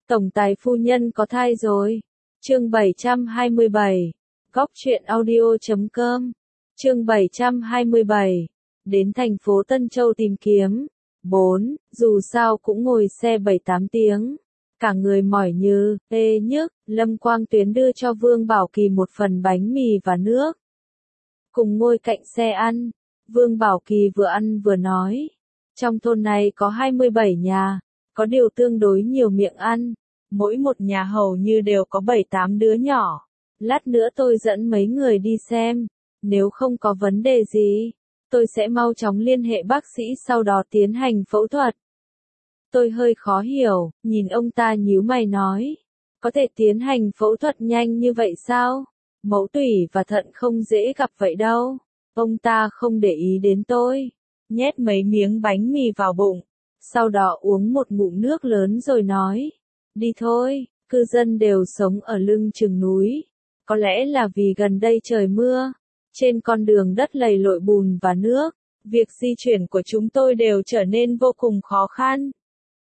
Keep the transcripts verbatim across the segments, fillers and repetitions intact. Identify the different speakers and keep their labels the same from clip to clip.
Speaker 1: Tổng tài phu nhân có thai rồi. Chương bảy trăm hai mươi bảy. Góc truyện audio chấm com. Chương bảy trăm hai mươi bảy. Đến thành phố Tân Châu tìm kiếm. bốn. Dù sao cũng ngồi xe bảy tám tiếng. Cả người mỏi như, tê nhức, Lâm Quang Tuyến đưa cho Vương Bảo Kỳ một phần bánh mì và nước. Cùng ngồi cạnh xe ăn. Vương Bảo Kỳ vừa ăn vừa nói. Trong thôn này có hai mươi bảy nhà, có điều tương đối nhiều miệng ăn. Mỗi một nhà hầu như đều có bảy tám đứa nhỏ. Lát nữa tôi dẫn mấy người đi xem. Nếu không có vấn đề gì, tôi sẽ mau chóng liên hệ bác sĩ sau đó tiến hành phẫu thuật. Tôi hơi khó hiểu, nhìn ông ta nhíu mày nói. Có thể tiến hành phẫu thuật nhanh như vậy sao? Mẫu tủy và thận không dễ gặp vậy đâu. Ông ta không để ý đến tôi. Nhét mấy miếng bánh mì vào bụng. Sau đó uống một ngụm nước lớn rồi nói. Đi thôi, cư dân đều sống ở lưng chừng núi. Có lẽ là vì gần đây trời mưa. Trên con đường đất lầy lội bùn và nước. Việc di chuyển của chúng tôi đều trở nên vô cùng khó khăn.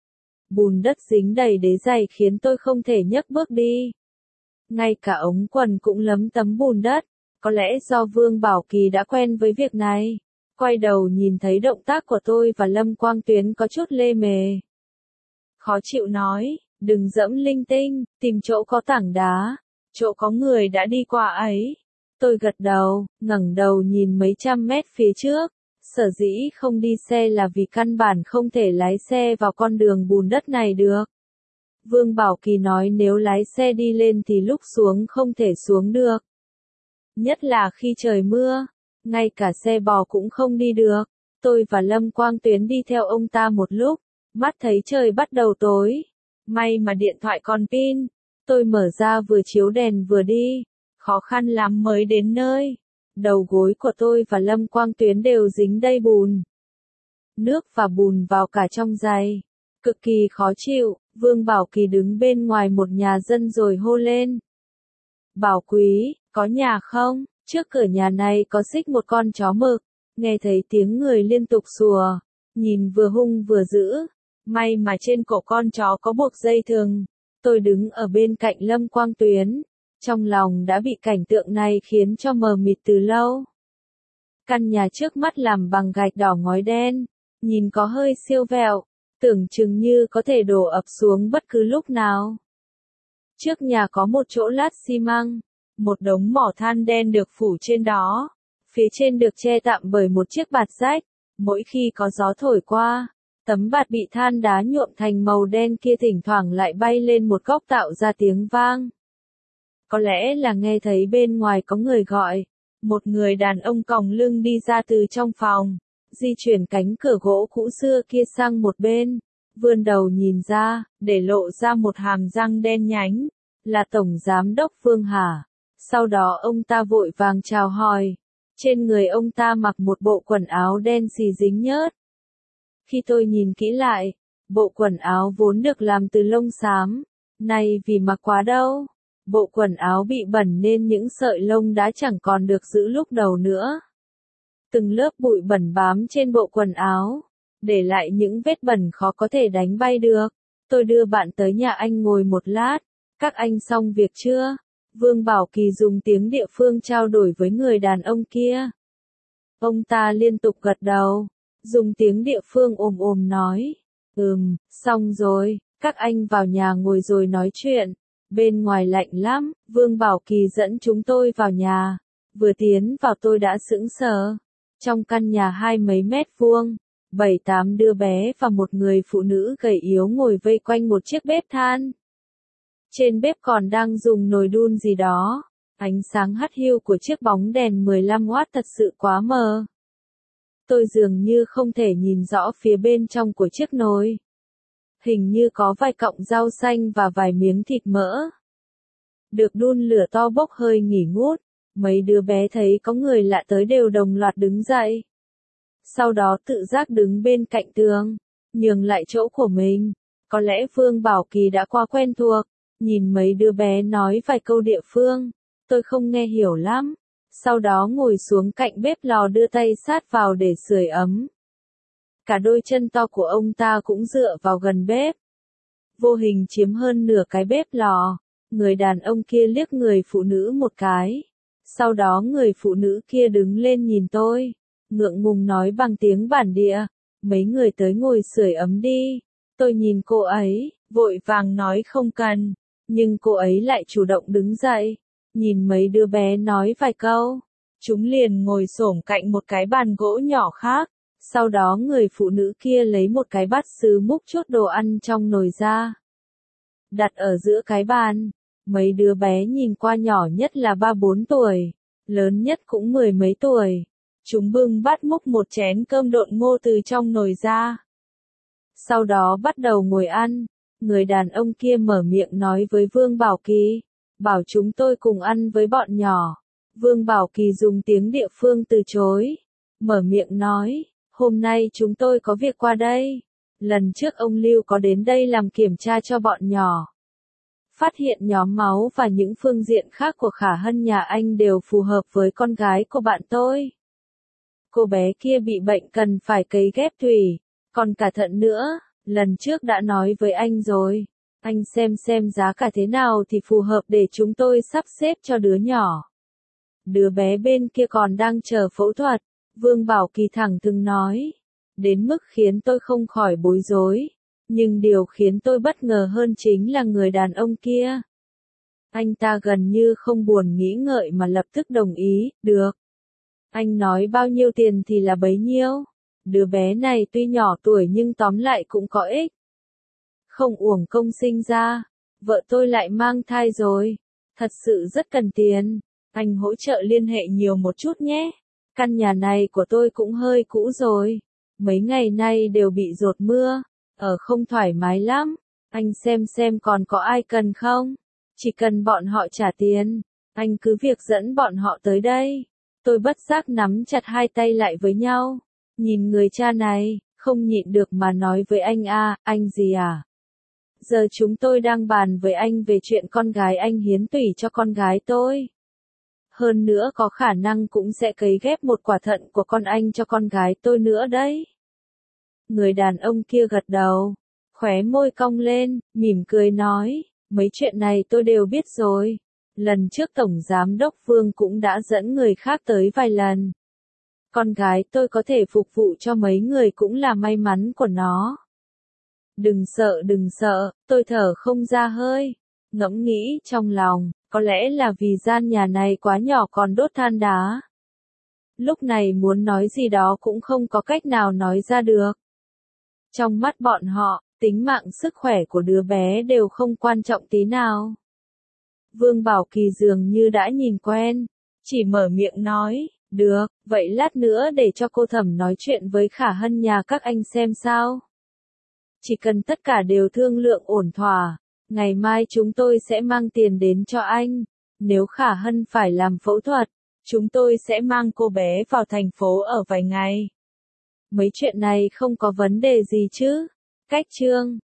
Speaker 1: Bùn đất dính đầy đế giày khiến tôi không thể nhấc bước đi. Ngay cả ống quần cũng lấm tấm bùn đất. Có lẽ do Vương Bảo Kỳ đã quen với việc này. Quay đầu nhìn thấy động tác của tôi và Lâm Quang Tuyến có chút lê mề. Khó chịu nói, đừng dẫm linh tinh, tìm chỗ có tảng đá, chỗ có người đã đi qua ấy. Tôi gật đầu, ngẩng đầu nhìn mấy trăm mét phía trước. Sở dĩ không đi xe là vì căn bản không thể lái xe vào con đường bùn đất này được. Vương Bảo Kỳ nói nếu lái xe đi lên thì lúc xuống không thể xuống được. Nhất là khi trời mưa, ngay cả xe bò cũng không đi được. Tôi và Lâm Quang Tuyến đi theo ông ta một lúc, mắt thấy trời bắt đầu tối. May mà điện thoại còn pin, tôi mở ra vừa chiếu đèn vừa đi, khó khăn lắm mới đến nơi. Đầu gối của tôi và Lâm Quang Tuyến đều dính đầy bùn. Nước và bùn vào cả trong giày. Cực kỳ khó chịu, Vương Bảo Kỳ đứng bên ngoài một nhà dân rồi hô lên. Bảo Quý, có nhà không? Trước cửa nhà này có xích một con chó mực. Nghe thấy tiếng người liên tục sủa. Nhìn vừa hung vừa dữ. May mà trên cổ con chó có buộc dây thừng. Tôi đứng ở bên cạnh Lâm Quang Tuyến. Trong lòng đã bị cảnh tượng này khiến cho mờ mịt từ lâu. Căn nhà trước mắt làm bằng gạch đỏ ngói đen. Nhìn có hơi siêu vẹo. Tưởng chừng như có thể đổ ập xuống bất cứ lúc nào. Trước nhà có một chỗ lát xi măng. Một đống mỏ than đen được phủ trên đó. Phía trên được che tạm bởi một chiếc bạt rách. Mỗi khi có gió thổi qua, tấm bạt bị than đá nhuộm thành màu đen kia thỉnh thoảng lại bay lên một góc tạo ra tiếng vang. Có lẽ là nghe thấy bên ngoài có người gọi. Một người đàn ông còng lưng đi ra từ trong phòng. Di chuyển cánh cửa gỗ cũ xưa kia sang một bên. Vươn đầu nhìn ra, để lộ ra một hàm răng đen nhánh. Là Tổng Giám đốc Vương Hà. Sau đó ông ta vội vàng chào hỏi. Trên người ông ta mặc một bộ quần áo đen xì dính nhớt. Khi tôi nhìn kỹ lại, bộ quần áo vốn được làm từ lông xám. Nay vì mặc quá đâu. Bộ quần áo bị bẩn nên những sợi lông đã chẳng còn được giữ lúc đầu nữa. Từng lớp bụi bẩn bám trên bộ quần áo. Để lại những vết bẩn khó có thể đánh bay được. Tôi đưa bạn tới nhà anh ngồi một lát. Các anh xong việc chưa? Vương Bảo Kỳ dùng tiếng địa phương trao đổi với người đàn ông kia. Ông ta liên tục gật đầu, dùng tiếng địa phương ồm ồm nói. Ừm, xong rồi, các anh vào nhà ngồi rồi nói chuyện. Bên ngoài lạnh lắm, Vương Bảo Kỳ dẫn chúng tôi vào nhà. Vừa tiến vào tôi đã sững sờ. Trong căn nhà hai mấy mét vuông, bảy tám đứa bé và một người phụ nữ gầy yếu ngồi vây quanh một chiếc bếp than. Trên bếp còn đang dùng nồi đun gì đó. Ánh sáng hắt hiu của chiếc bóng đèn mười lăm oát thật sự quá mờ. Tôi dường như không thể nhìn rõ phía bên trong của chiếc nồi. Hình như có vài cọng rau xanh và vài miếng thịt mỡ. Được đun lửa to bốc hơi nghỉ ngút. Mấy đứa bé thấy có người lạ tới đều đồng loạt đứng dậy. Sau đó tự giác đứng bên cạnh tường, nhường lại chỗ của mình. Có lẽ Vương Bảo Kỳ đã qua quen thuộc. Nhìn mấy đứa bé nói vài câu địa phương, tôi không nghe hiểu lắm. Sau đó ngồi xuống cạnh bếp lò đưa tay sát vào để sưởi ấm. Cả đôi chân to của ông ta cũng dựa vào gần bếp. vô hình chiếm hơn nửa cái bếp lò. Người đàn ông kia liếc người phụ nữ một cái. Sau đó người phụ nữ kia đứng lên nhìn tôi, ngượng ngùng nói bằng tiếng bản địa, mấy người tới ngồi sưởi ấm đi. Tôi nhìn cô ấy, vội vàng nói không cần, nhưng cô ấy lại chủ động đứng dậy, nhìn mấy đứa bé nói vài câu. Chúng liền ngồi xổm cạnh một cái bàn gỗ nhỏ khác. Sau đó người phụ nữ kia lấy một cái bát sứ múc chút đồ ăn trong nồi ra, đặt ở giữa cái bàn. Mấy đứa bé nhìn qua nhỏ nhất là ba bốn tuổi, lớn nhất cũng mười mấy tuổi. Chúng bưng bát múc một chén cơm độn ngô từ trong nồi ra. Sau đó bắt đầu ngồi ăn. Người đàn ông kia mở miệng nói với Vương Bảo Kỳ, bảo chúng tôi cùng ăn với bọn nhỏ. Vương Bảo Kỳ dùng tiếng địa phương từ chối, mở miệng nói, hôm nay chúng tôi có việc qua đây. Lần trước ông Lưu có đến đây làm kiểm tra cho bọn nhỏ, phát hiện nhóm máu và những phương diện khác của Khả Hân nhà anh đều phù hợp với con gái của bạn tôi. Cô bé kia bị bệnh cần phải cấy ghép tủy, còn cả thận nữa, lần trước đã nói với anh rồi. Anh xem xem giá cả thế nào thì phù hợp để chúng tôi sắp xếp cho đứa nhỏ. Đứa bé bên kia còn đang chờ phẫu thuật, Vương Bảo Kỳ thẳng thừng nói. Đến mức khiến tôi không khỏi bối rối. Nhưng điều khiến tôi bất ngờ hơn chính là người đàn ông kia. Anh ta gần như không buồn nghĩ ngợi mà lập tức đồng ý, được. Anh nói bao nhiêu tiền thì là bấy nhiêu. Đứa bé này tuy nhỏ tuổi nhưng tóm lại cũng có ích. Không uổng công sinh ra, vợ tôi lại mang thai rồi. Thật sự rất cần tiền. Anh hỗ trợ liên hệ nhiều một chút nhé. Căn nhà này của tôi cũng hơi cũ rồi. Mấy ngày nay đều bị dột mưa. Ở không thoải mái lắm. Anh xem xem còn có ai cần không? Chỉ cần bọn họ trả tiền, anh cứ việc dẫn bọn họ tới đây. Tôi bất giác nắm chặt hai tay lại với nhau. Nhìn người cha này, không nhịn được mà nói với anh a, anh gì à? Giờ chúng tôi đang bàn với anh về chuyện con gái anh hiến tủy cho con gái tôi. Hơn nữa có khả năng cũng sẽ cấy ghép một quả thận của con anh cho con gái tôi nữa đấy. Người đàn ông kia gật đầu, khóe môi cong lên, mỉm cười nói, mấy chuyện này tôi đều biết rồi. Lần trước Tổng Giám đốc Vương cũng đã dẫn người khác tới vài lần. Con gái tôi có thể phục vụ cho mấy người cũng là may mắn của nó. Đừng sợ đừng sợ, tôi thở không ra hơi. Ngẫm nghĩ trong lòng, có lẽ là vì gian nhà này quá nhỏ còn đốt than đá. Lúc này muốn nói gì đó cũng không có cách nào nói ra được. Trong mắt bọn họ, tính mạng sức khỏe của đứa bé đều không quan trọng tí nào. Vương Bảo Kỳ dường như đã nhìn quen, chỉ mở miệng nói, được, vậy lát nữa để cho cô Thẩm nói chuyện với Khả Hân nhà các anh xem sao. Chỉ cần tất cả đều thương lượng ổn thỏa, ngày mai chúng tôi sẽ mang tiền đến cho anh. Nếu Khả Hân phải làm phẫu thuật, chúng tôi sẽ mang cô bé vào thành phố ở vài ngày. Mấy chuyện này không có vấn đề gì chứ? Cách chương